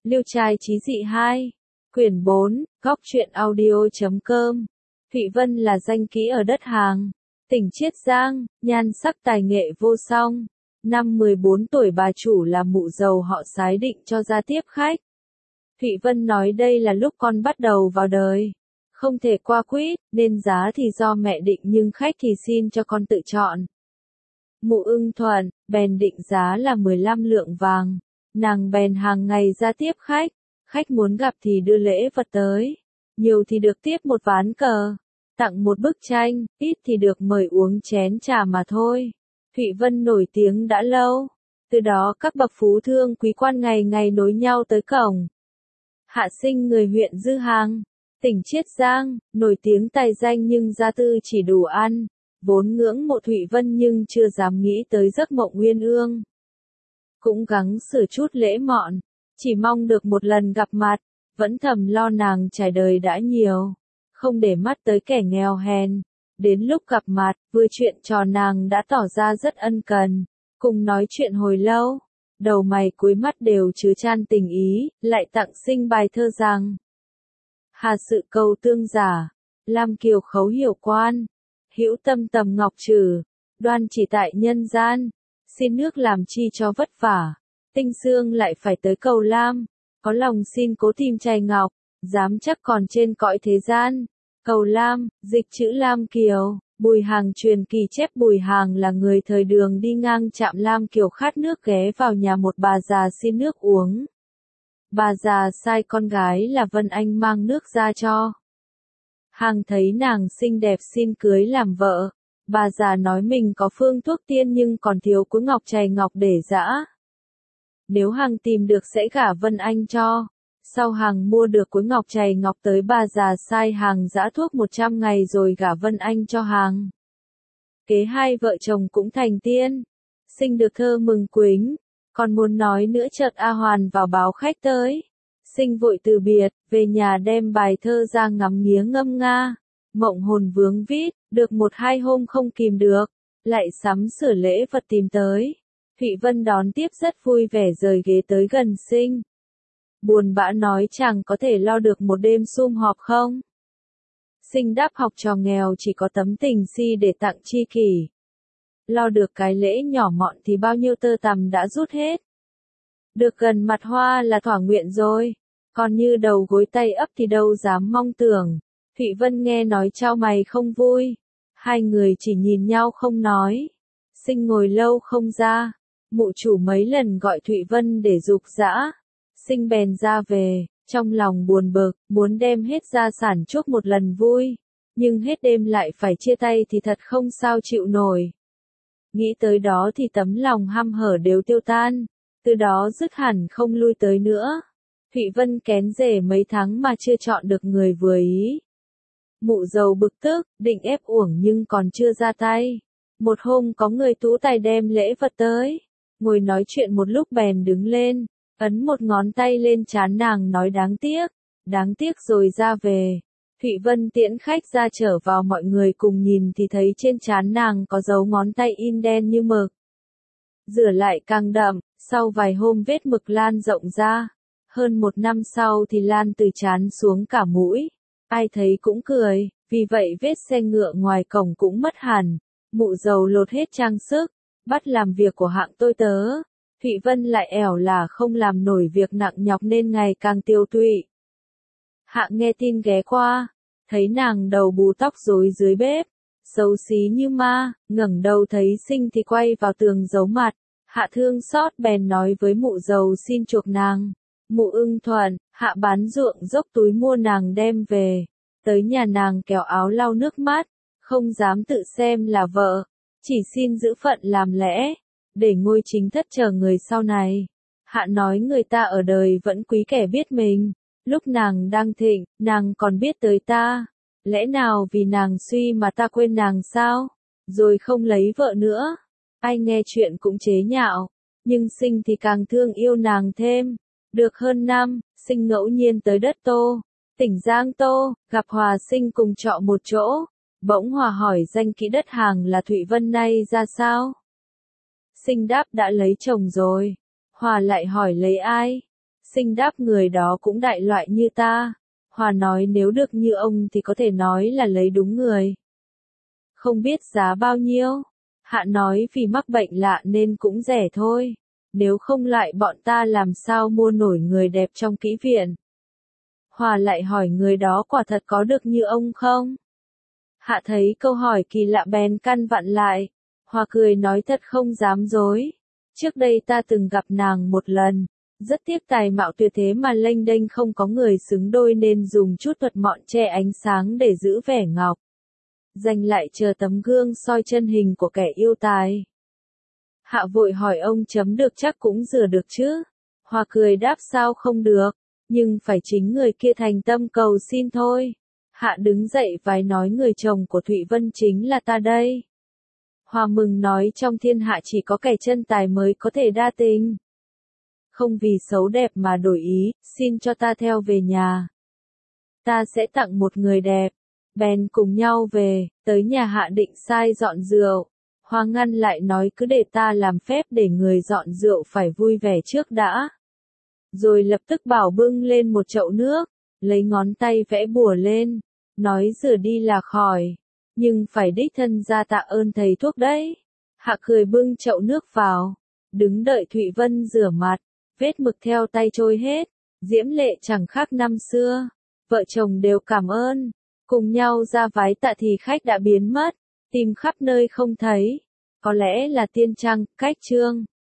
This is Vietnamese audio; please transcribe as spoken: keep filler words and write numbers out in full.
Liêu trai chí dị hai. Quyển bốn, góc truyện audio chấm com. Thụy Vân là danh kỹ ở đất Hàng, tỉnh Chiết Giang, nhan sắc tài nghệ vô song. Năm mười bốn tuổi bà chủ là mụ dầu họ Sái định cho ra tiếp khách. Thụy Vân nói đây là lúc con bắt đầu vào đời, không thể qua quýt, nên giá thì do mẹ định nhưng khách thì xin cho con tự chọn. Mụ ưng thuận, bèn định giá là mười lăm lượng vàng. Nàng bèn hàng ngày ra tiếp khách, khách muốn gặp thì đưa lễ vật tới, nhiều thì được tiếp một ván cờ, tặng một bức tranh, ít thì được mời uống chén trà mà thôi. Thụy Vân nổi tiếng đã lâu, từ đó các bậc phú thương quý quan ngày ngày nối nhau tới cổng. Hạ sinh người huyện Dư Hàng, tỉnh Chiết Giang, nổi tiếng tài danh nhưng gia tư chỉ đủ ăn, vốn ngưỡng mộ Thụy Vân nhưng chưa dám nghĩ tới giấc mộng uyên ương. Cũng gắng sửa chút lễ mọn, chỉ mong được một lần gặp mặt, vẫn thầm lo nàng trải đời đã nhiều, không để mắt tới kẻ nghèo hèn. Đến lúc gặp mặt, vừa chuyện trò nàng đã tỏ ra rất ân cần, cùng nói chuyện hồi lâu, đầu mày cuối mắt đều chứa chan tình ý, lại tặng sinh bài thơ rằng: Hà sự cầu tương giả, Lam kiều khấu hiểu quan, hữu tâm tầm ngọc trừ, đoan chỉ tại nhân gian, xin nước làm chi cho vất vả, tinh xương lại phải tới cầu Lam, có lòng xin cố tìm chày ngọc, dám chắc còn trên cõi thế gian. Cầu Lam, dịch chữ Lam Kiều, Bùi Hàng truyền kỳ chép Bùi Hàng là người thời Đường đi ngang trạm Lam Kiều khát nước ghé vào nhà một bà già xin nước uống. Bà già sai con gái là Vân Anh mang nước ra cho. Hàng thấy nàng xinh đẹp xin cưới làm vợ. Bà già nói mình có phương thuốc tiên nhưng còn thiếu cuối ngọc chày ngọc để giã. Nếu Hàng tìm được sẽ gả Vân Anh cho. Sau Hàng mua được cuối ngọc chày ngọc tới bà già sai Hàng giã thuốc một trăm ngày rồi gả Vân Anh cho Hàng. Kế hai vợ chồng cũng thành tiên. Sinh được thơ mừng quính. Còn muốn nói nữa chợt A Hoàn vào báo khách tới. Sinh vội từ biệt, về nhà đem bài thơ ra ngắm nghía ngâm nga. Mộng hồn vướng vít, được một hai hôm không kìm được. Lại sắm sửa lễ vật tìm tới. Thụy Vân đón tiếp rất vui vẻ rời ghế tới gần Sinh. Buồn bã nói chàng có thể lo được một đêm sum họp không? Sinh đáp học trò nghèo chỉ có tấm tình si để tặng tri kỷ. Lo được cái lễ nhỏ mọn thì bao nhiêu tơ tằm đã rút hết. Được gần mặt hoa là thỏa nguyện rồi. Còn như đầu gối tay ấp thì đâu dám mong tưởng. Thụy Vân nghe nói chau mày không vui. Hai người chỉ nhìn nhau không nói. Sinh ngồi lâu không ra. Mụ chủ mấy lần gọi Thụy Vân để giục giã. Sinh bèn ra về, trong lòng buồn bực, muốn đem hết gia sản chuốc một lần vui. Nhưng hết đêm lại phải chia tay thì thật không sao chịu nổi. Nghĩ tới đó thì tấm lòng hăm hở đều tiêu tan. Từ đó dứt hẳn không lui tới nữa. Thụy Vân kén rể mấy tháng mà chưa chọn được người vừa ý. Mụ dầu bực tức, định ép uổng nhưng còn chưa ra tay. Một hôm có người tú tài đem lễ vật tới. Ngồi nói chuyện một lúc bèn đứng lên. Ấn một ngón tay lên trán nàng nói đáng tiếc, đáng tiếc rồi ra về. Thụy Vân tiễn khách ra trở vào mọi người cùng nhìn thì thấy trên trán nàng có dấu ngón tay in đen như mực. Rửa lại càng đậm, sau vài hôm vết mực lan rộng ra. Hơn một năm sau thì lan từ trán xuống cả mũi. Ai thấy cũng cười, vì vậy vết xe ngựa ngoài cổng cũng mất hẳn. Mụ dầu lột hết trang sức, bắt làm việc của hạng tôi tớ. Thụy Vân lại ẻo là không làm nổi việc nặng nhọc nên ngày càng tiêu tụy. Hạng nghe tin ghé qua, thấy nàng đầu bù tóc rối dưới bếp, xấu xí như ma, ngẩng đầu thấy Sinh thì quay vào tường giấu mặt. Hạ thương xót bèn nói với mụ dầu xin chuộc nàng. Mụ ưng thuận, hạ bán ruộng dốc túi mua nàng đem về, tới nhà nàng kéo áo lau nước mắt, không dám tự xem là vợ, chỉ xin giữ phận làm lẽ. Để ngôi chính thất chờ người sau này. Hạ nói người ta ở đời vẫn quý kẻ biết mình. Lúc nàng đang thịnh, nàng còn biết tới ta. Lẽ nào vì nàng suy mà ta quên nàng sao? Rồi không lấy vợ nữa. Ai nghe chuyện cũng chế nhạo. Nhưng Sinh thì càng thương yêu nàng thêm. Được hơn năm, Sinh ngẫu nhiên tới đất Tô. Tỉnh Giang Tô, gặp Hòa Sinh cùng trọ một chỗ. Bỗng Hòa hỏi danh kỹ đất Hàng là Thụy Vân nay ra sao? Sinh đáp đã lấy chồng rồi. Hòa lại hỏi lấy ai? Sinh đáp người đó cũng đại loại như ta. Hòa nói nếu được như ông thì có thể nói là lấy đúng người. Không biết giá bao nhiêu? Hạ nói vì mắc bệnh lạ nên cũng rẻ thôi. Nếu không lại bọn ta làm sao mua nổi người đẹp trong kỹ viện. Hòa lại hỏi người đó quả thật có được như ông không? Hạ thấy câu hỏi kỳ lạ bèn căn vặn lại. Hòa cười nói thật không dám dối. Trước đây ta từng gặp nàng một lần. Rất tiếc tài mạo tuyệt thế mà lênh đênh không có người xứng đôi nên dùng chút thuật mọn che ánh sáng để giữ vẻ ngọc. Dành lại chờ tấm gương soi chân hình của kẻ yêu tài. Hạ vội hỏi ông chấm được chắc cũng rửa được chứ? Hòa cười đáp sao không được, nhưng phải chính người kia thành tâm cầu xin thôi. Hạ đứng dậy vái nói người chồng của Thụy Vân chính là ta đây. Hòa mừng nói trong thiên hạ chỉ có kẻ chân tài mới có thể đa tình. Không vì xấu đẹp mà đổi ý, xin cho ta theo về nhà. Ta sẽ tặng một người đẹp. Bèn cùng nhau về, tới nhà Hạ định sai dọn rượu. Hoa ngăn lại nói cứ để ta làm phép để người dọn rượu phải vui vẻ trước đã. Rồi lập tức bảo bưng lên một chậu nước, lấy ngón tay vẽ bùa lên, nói rửa đi là khỏi. Nhưng phải đích thân ra tạ ơn thầy thuốc đấy. Hạ cười bưng chậu nước vào, đứng đợi Thụy Vân rửa mặt, vết mực theo tay trôi hết, diễm lệ chẳng khác năm xưa. Vợ chồng đều cảm ơn, cùng nhau ra vái tạ thì khách đã biến mất, tìm khắp nơi không thấy. Có lẽ là tiên trăng, cách trương.